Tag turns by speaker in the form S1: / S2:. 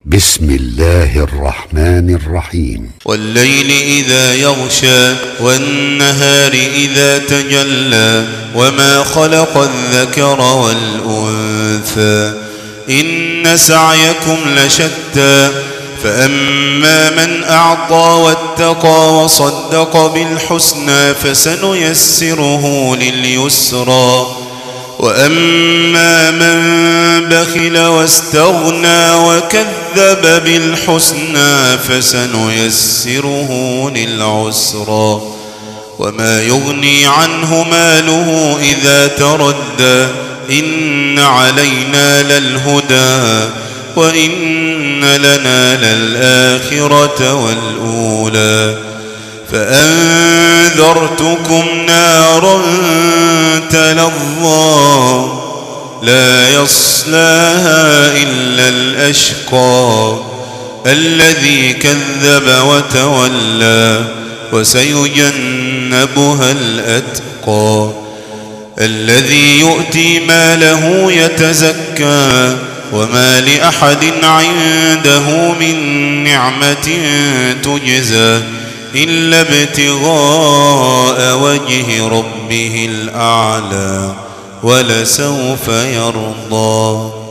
S1: بسم الله الرحمن الرحيم.
S2: والليل إذا يغشى والنهار إذا تجلى وما خلق الذكر والأنثى إن سعيكم لشتى فأما من أعطى واتقى وصدق بالحسنى فسنيسره لليسرى وأما من بخل واستغنى وكذب بالحسنى فسنيسره للعسرى وما يغني عنه ماله إذا تردى إن علينا للهدى وإن لنا للآخرة والأولى فأنذرتكم نارا تلظى لا يصلاها إلا الأشقى الذي كذب وتولى وسيجنبها الأتقى الذي يؤتي ماله يتزكى وما لأحد عنده من نعمة تجزى إلا ابتغاء وجه ربه الأعلى ولسوف يرضى.